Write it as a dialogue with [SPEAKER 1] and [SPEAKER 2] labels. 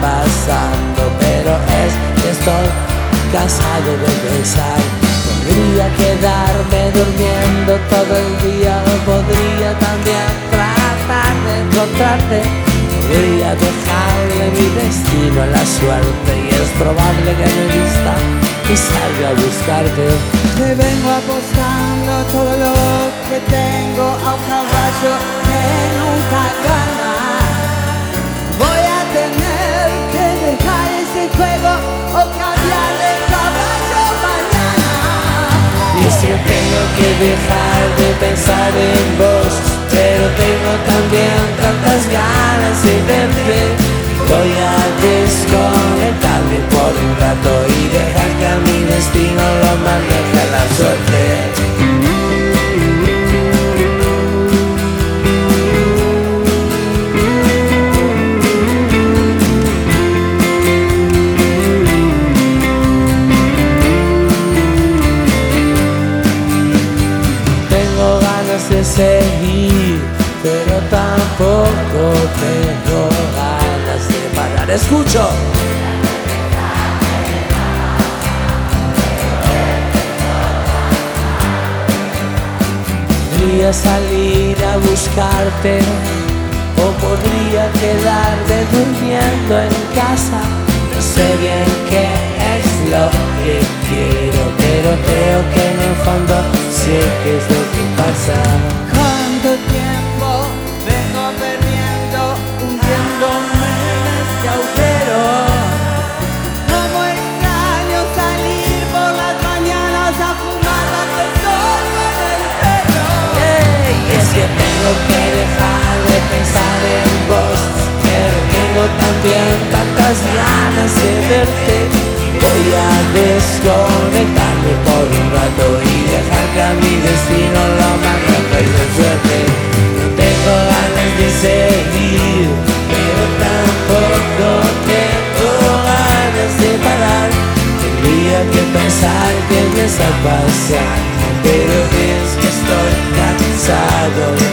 [SPEAKER 1] pasando, pero es que estoy cansado de pensar. Podría quedarme durmiendo todo el día, o podría también tratar de encontrarte. Podría dejarle mi destino a la suerte, y es probable que me vista y salga a buscarte.
[SPEAKER 2] Te vengo apostando todo lo que tengo a un caballo que nunca gana. Voy a tener que dejar ese juego o cambiar de caballo mañana.
[SPEAKER 1] Y es que tengo que dejar de pensar en vos, pero tengo también tantas ganas de verte. Voy a desconectarme por un rato y dejar que a mi destino lo maneje la suerte. Tengo ganas de seguir, pero tampoco tengo ganas de parar. Escucho. Podría salir a buscarte, o podría quedarme durmiendo en casa. No sé bien qué es lo que quiero, pero creo que en el fondo sé qué es lo que pasa.
[SPEAKER 2] ¿Cuánto tiempo vengo perdiendo, hundiéndome en este agujero? Cómo extraño salir por las mañanas a fumar la persona en el pelo.
[SPEAKER 1] Y es que tengo que dejar de pensar en vos, pero tengo también tantas ganas de verte. Voy a desconectarme por un rato y dejar que a mi destino lo maneje la suerte. No tengo ganas de seguir, pero tampoco tengo ganas de parar. Tendría que pensar qué me está pasando, pero es que estoy cansado.